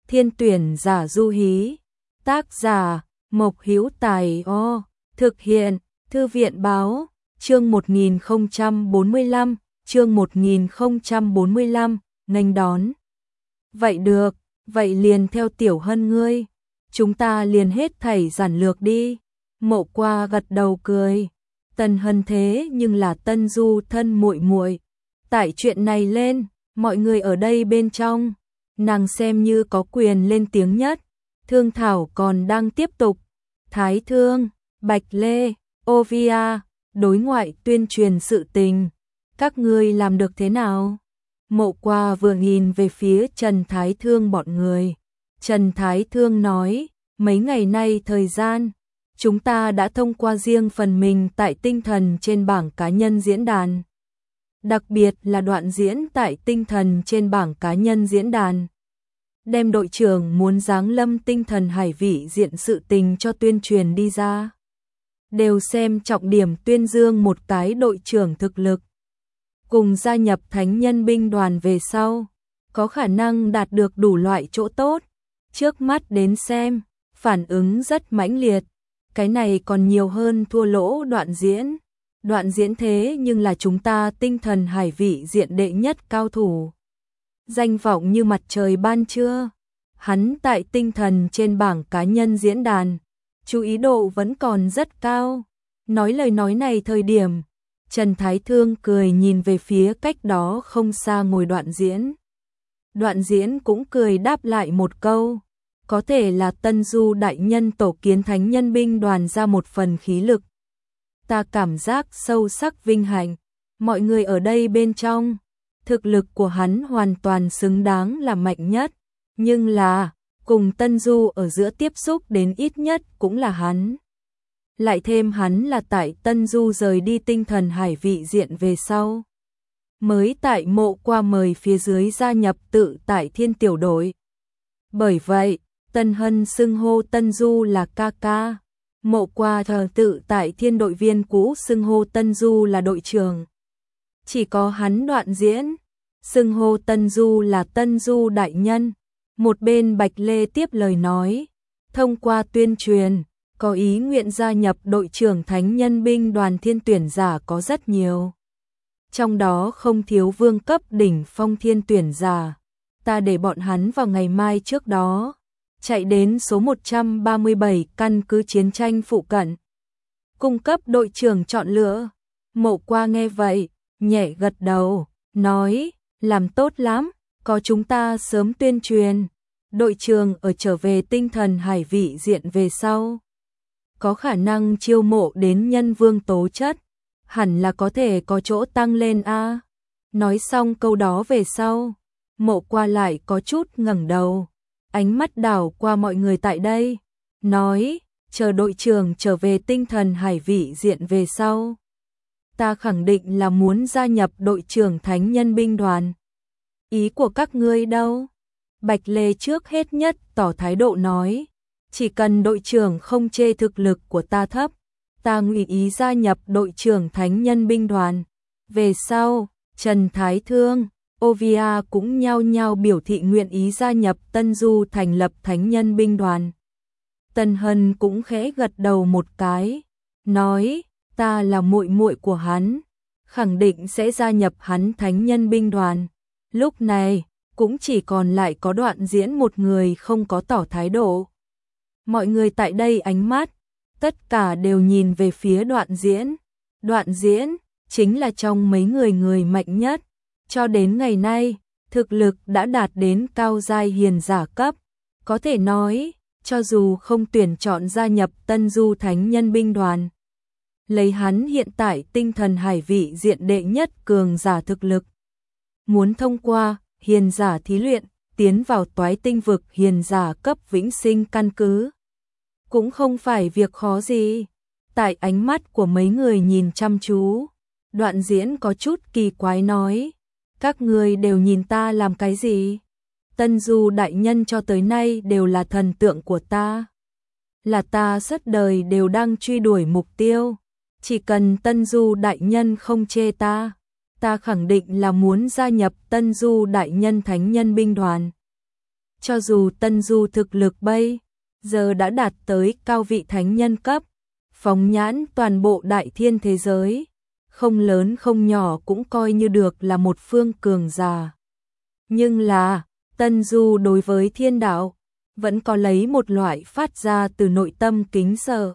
Thiên tuyển giả du hí. Tác giả Mộc Hữu Tài. Thực hiện Thư viện báo. Chương 1045, chương 1045, nghênh đón. Vậy được, vậy liền theo Tiểu Hân ngươi. Chúng ta liền hết thảy giản lược đi. Mộ Qua gật đầu cười. Tân Hân thế nhưng là Tân Du thân muội muội. Tại chuyện này lên, mọi người ở đây bên trong, nàng xem như có quyền lên tiếng nhất. Thương thảo còn đang tiếp tục. Thái Thương, Bạch Lê, Ovia, đối ngoại tuyên truyền sự tình. Các ngươi làm được thế nào? Mộ Qua vừa nhìn về phía Trần Thái Thương bọn người. Trần Thái Thương nói, mấy ngày nay thời gian, chúng ta đã thông qua riêng phần mình tại tinh thần trên bảng cá nhân diễn đàn. Đặc biệt là đoạn diễn tại tinh thần trên bảng cá nhân diễn đàn. Đem đội trưởng muốn giáng lâm tinh thần hải vị diện sự tình cho tuyên truyền đi ra. Đều xem trọng điểm tuyên dương một cái đội trưởng thực lực. Cùng gia nhập thánh nhân binh đoàn về sau, có khả năng đạt được đủ loại chỗ tốt. Trước mắt đến xem, phản ứng rất mãnh liệt. Cái này còn nhiều hơn thua lỗ đoạn diễn. Đoạn diễn thế nhưng là chúng ta tinh thần hải vị diện đệ nhất cao thủ. Danh vọng như mặt trời ban trưa. Hắn tại tinh thần trên bảng cá nhân diễn đàn, chú ý độ vẫn còn rất cao. Nói lời nói này thời điểm, Trần Thái Thương cười nhìn về phía cách đó không xa ngồi đoạn diễn. Đoạn diễn cũng cười đáp lại một câu. Có thể là Tân Du đại nhân tổ kiến thánh nhân binh đoàn ra một phần khí lực. Ta cảm giác sâu sắc vinh hạnh. Mọi người ở đây bên trong, thực lực của hắn hoàn toàn xứng đáng là mạnh nhất. Nhưng là, cùng Tân Du ở giữa tiếp xúc đến ít nhất cũng là hắn. Lại thêm hắn là tại Tân Du rời đi tinh thần hải vị diện về sau. Mới tại Mộ Qua mời phía dưới gia nhập tự tại thiên tiểu đội. Bởi vậy, Tân Hân xưng hô Tân Du là ca ca. Mộ Qua thờ tự tại thiên đội viên cũ xưng hô Tân Du là đội trưởng. Chỉ có hắn đoạn diễn, xưng hô Tân Du là Tân Du đại nhân. Một bên Bạch Lê tiếp lời nói, thông qua tuyên truyền, có ý nguyện gia nhập đội trưởng thánh nhân binh đoàn thiên tuyển giả có rất nhiều. Trong đó không thiếu vương cấp đỉnh phong thiên tuyển giả. Ta để bọn hắn vào ngày mai trước đó, chạy đến số 137 căn cứ chiến tranh phụ cận. Cung cấp đội trưởng chọn lựa. Mộ Qua nghe vậy, nhẹ gật đầu, nói, làm tốt lắm, có chúng ta sớm tuyên truyền. Đội trưởng ở trở về tinh thần hải vị diện về sau. Có khả năng chiêu mộ đến nhân vương tố chất. Hẳn là có thể có chỗ tăng lên a. Nói xong câu đó về sau, Mộ Qua lại có chút ngẩng đầu. Ánh mắt đảo qua mọi người tại đây. Nói, chờ đội trưởng trở về tinh thần hải vị diện về sau. Ta khẳng định là muốn gia nhập đội trưởng thánh nhân binh đoàn. Ý của các ngươi đâu? Bạch Lê trước hết nhất tỏ thái độ nói. Chỉ cần đội trưởng không chê thực lực của ta thấp, ta nguyện ý gia nhập đội trưởng thánh nhân binh đoàn. Về sau, Trần Thái Thương, Ovia cũng nhao nhao biểu thị nguyện ý gia nhập Tân Du thành lập thánh nhân binh đoàn. Tân Hân cũng khẽ gật đầu một cái, nói, ta là muội muội của hắn, khẳng định sẽ gia nhập hắn thánh nhân binh đoàn. Lúc này, cũng chỉ còn lại có đoạn diễn một người không có tỏ thái độ. Mọi người tại đây ánh mắt, tất cả đều nhìn về phía đoạn diễn. Đoạn diễn, chính là trong mấy người mạnh nhất. Cho đến ngày nay, thực lực đã đạt đến cao giai hiền giả cấp. Có thể nói, cho dù không tuyển chọn gia nhập Tân Du thánh nhân binh đoàn. Lấy hắn hiện tại tinh thần hải vị diện đệ nhất cường giả thực lực. Muốn thông qua hiền giả thí luyện, tiến vào toái tinh vực hiền giả cấp vĩnh sinh căn cứ. Cũng không phải việc khó gì. Tại ánh mắt của mấy người nhìn chăm chú, đoạn diễn có chút kỳ quái nói. Các người đều nhìn ta làm cái gì? Tân Du đại nhân cho tới nay đều là thần tượng của ta. Là ta suốt đời đều đang truy đuổi mục tiêu. Chỉ cần Tân Du đại nhân không chê ta, ta khẳng định là muốn gia nhập Tân Du đại nhân thánh nhân binh đoàn. Cho dù Tân Du thực lực bây giờ đã đạt tới cao vị thánh nhân cấp, phóng nhãn toàn bộ đại thiên thế giới, không lớn không nhỏ cũng coi như được là một phương cường giả. Nhưng là, Tân Du đối với thiên đạo, vẫn có lấy một loại phát ra từ nội tâm kính sợ.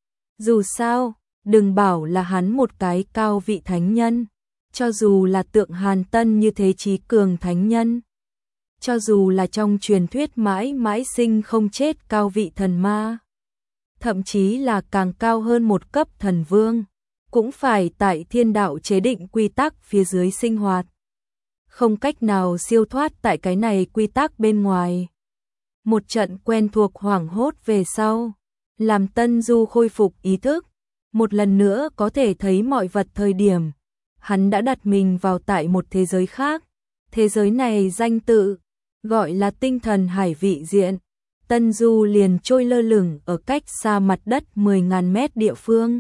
Dù sao, đừng bảo là hắn một cái cao vị thánh nhân, cho dù là tượng Hàn Tân như thế chí cường thánh nhân, cho dù là trong truyền thuyết mãi mãi sinh không chết cao vị thần ma, thậm chí là càng cao hơn một cấp thần vương, cũng phải tại thiên đạo chế định quy tắc phía dưới sinh hoạt. Không cách nào siêu thoát tại cái này quy tắc bên ngoài. Một trận quen thuộc hoảng hốt về sau, làm Tân Du khôi phục ý thức, một lần nữa có thể thấy mọi vật thời điểm. Hắn đã đặt mình vào tại một thế giới khác. Thế giới này danh tự, gọi là tinh thần hải vị diện. Tân Du liền trôi lơ lửng ở cách xa mặt đất 10.000 mét địa phương.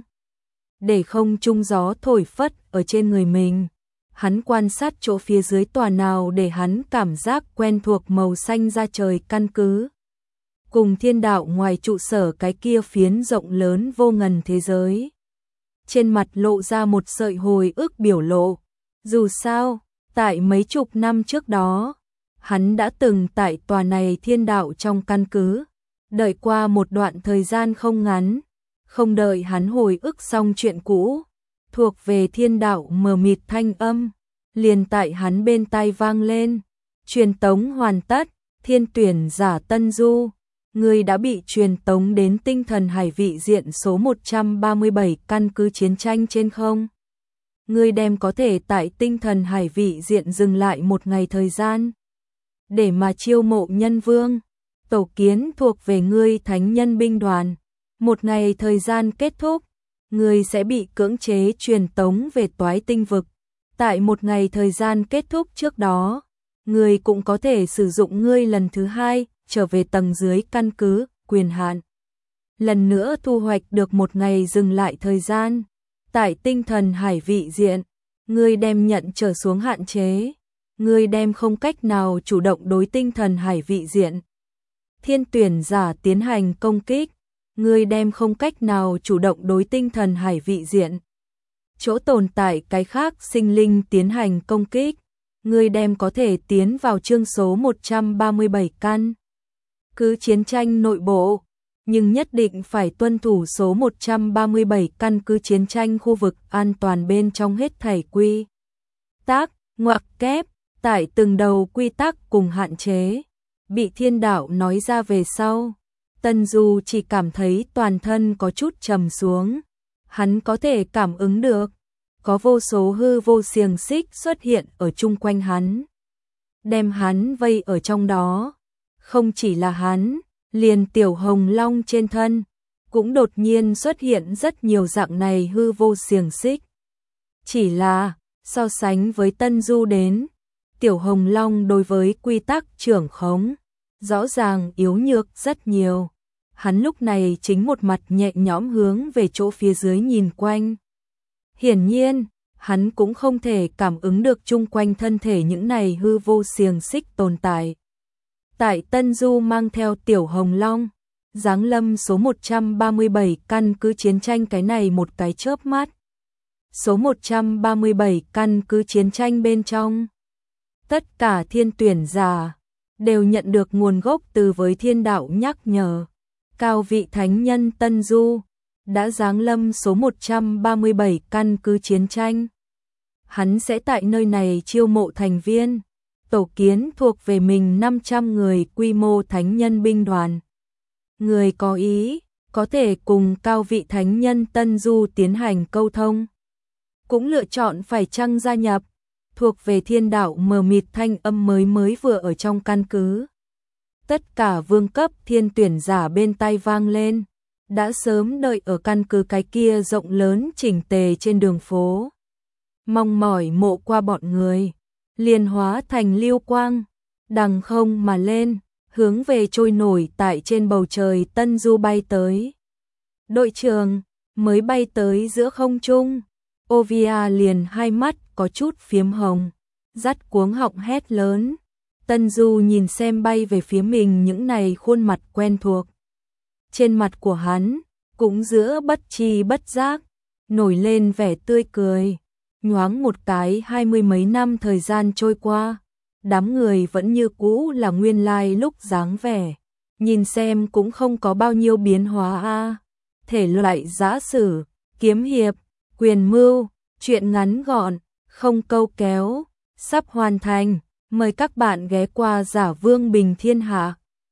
Để không trung gió thổi phất ở trên người mình. Hắn quan sát chỗ phía dưới tòa nào để hắn cảm giác quen thuộc màu xanh da trời căn cứ. Cùng thiên đạo ngoài trụ sở cái kia phiến rộng lớn vô ngần thế giới. Trên mặt lộ ra một sợi hồi ức biểu lộ. Dù sao, tại mấy chục năm trước đó, hắn đã từng tại tòa này thiên đạo trong căn cứ, đợi qua một đoạn thời gian không ngắn, không đợi hắn hồi ức xong chuyện cũ, thuộc về thiên đạo mờ mịt thanh âm, liền tại hắn bên tai vang lên, truyền tống hoàn tất, thiên tuyển giả Tân Du, người đã bị truyền tống đến tinh thần hải vị diện số 137 căn cứ chiến tranh trên không. Ngươi đem có thể tại tinh thần hải vị diện dừng lại một ngày thời gian, để mà chiêu mộ nhân vương, tổ kiến thuộc về ngươi thánh nhân binh đoàn. Một ngày thời gian kết thúc, ngươi sẽ bị cưỡng chế truyền tống về toái tinh vực. Tại một ngày thời gian kết thúc trước đó, ngươi cũng có thể sử dụng ngươi lần thứ hai trở về tầng dưới căn cứ, quyền hạn. Lần nữa thu hoạch được một ngày dừng lại thời gian. Tại tinh thần hải vị diện, ngươi đem nhận trở xuống hạn chế. Ngươi đem không cách nào chủ động đối tinh thần hải vị diện. Thiên tuyển giả tiến hành công kích. Ngươi đem không cách nào chủ động đối tinh thần hải vị diện. Chỗ tồn tại cái khác sinh linh tiến hành công kích. Ngươi đem có thể tiến vào chương số 137 căn cứ chiến tranh nội bộ, nhưng nhất định phải tuân thủ số 137 căn cứ chiến tranh khu vực an toàn bên trong hết thảy quy tắc, ngoặc kép, tại từng đầu quy tắc cùng hạn chế, bị thiên đạo nói ra về sau. Tân Du chỉ cảm thấy toàn thân có chút trầm xuống, hắn có thể cảm ứng được, có vô số hư vô xiềng xích xuất hiện ở chung quanh hắn, đem hắn vây ở trong đó. Không chỉ là hắn, liền Tiểu Hồng Long trên thân, cũng đột nhiên xuất hiện rất nhiều dạng này hư vô xiềng xích. Chỉ là, so sánh với Tân Du đến, Tiểu Hồng Long đối với quy tắc trưởng khống, rõ ràng yếu nhược rất nhiều. Hắn lúc này chính một mặt nhẹ nhõm hướng về chỗ phía dưới nhìn quanh. Hiển nhiên, hắn cũng không thể cảm ứng được chung quanh thân thể những này hư vô xiềng xích tồn tại. Tại Tân Du mang theo Tiểu Hồng Long, giáng lâm số 137 căn cứ chiến tranh cái này một cái chớp mắt. Số 137 căn cứ chiến tranh bên trong, tất cả thiên tuyển giả đều nhận được nguồn gốc từ với thiên đạo nhắc nhở. Cao vị thánh nhân Tân Du đã giáng lâm số 137 căn cứ chiến tranh. Hắn sẽ tại nơi này chiêu mộ thành viên, tổ kiến thuộc về mình 500 người quy mô thánh nhân binh đoàn. Người có ý, có thể cùng cao vị thánh nhân Tân Du tiến hành câu thông. Cũng lựa chọn phải chăng gia nhập, thuộc về thiên đạo mờ mịt thanh âm mới vừa ở trong căn cứ. Tất cả vương cấp thiên tuyển giả bên tai vang lên, đã sớm đợi ở căn cứ cái kia rộng lớn chỉnh tề trên đường phố. Mong mỏi mộ qua bọn người, liền hóa thành lưu quang, đằng không mà lên, hướng về trôi nổi tại trên bầu trời Tân Du bay tới. Đội trưởng mới bay tới giữa không trung, Ovia liền hai mắt có chút phiếm hồng, dắt cuống họng hét lớn. Tân Du nhìn xem bay về phía mình những này khuôn mặt quen thuộc. Trên mặt của hắn, cũng giữa bất tri bất giác, nổi lên vẻ tươi cười. Nhoáng một cái 20 mấy năm thời gian trôi qua, đám người vẫn như cũ là nguyên lai lúc dáng vẻ. Nhìn xem cũng không có bao nhiêu biến hóa a. Thể loại giã sử, kiếm hiệp, quyền mưu, truyện ngắn gọn, không câu kéo, sắp hoàn thành. Mời các bạn ghé qua Giả Vương Bình Thiên Hạ.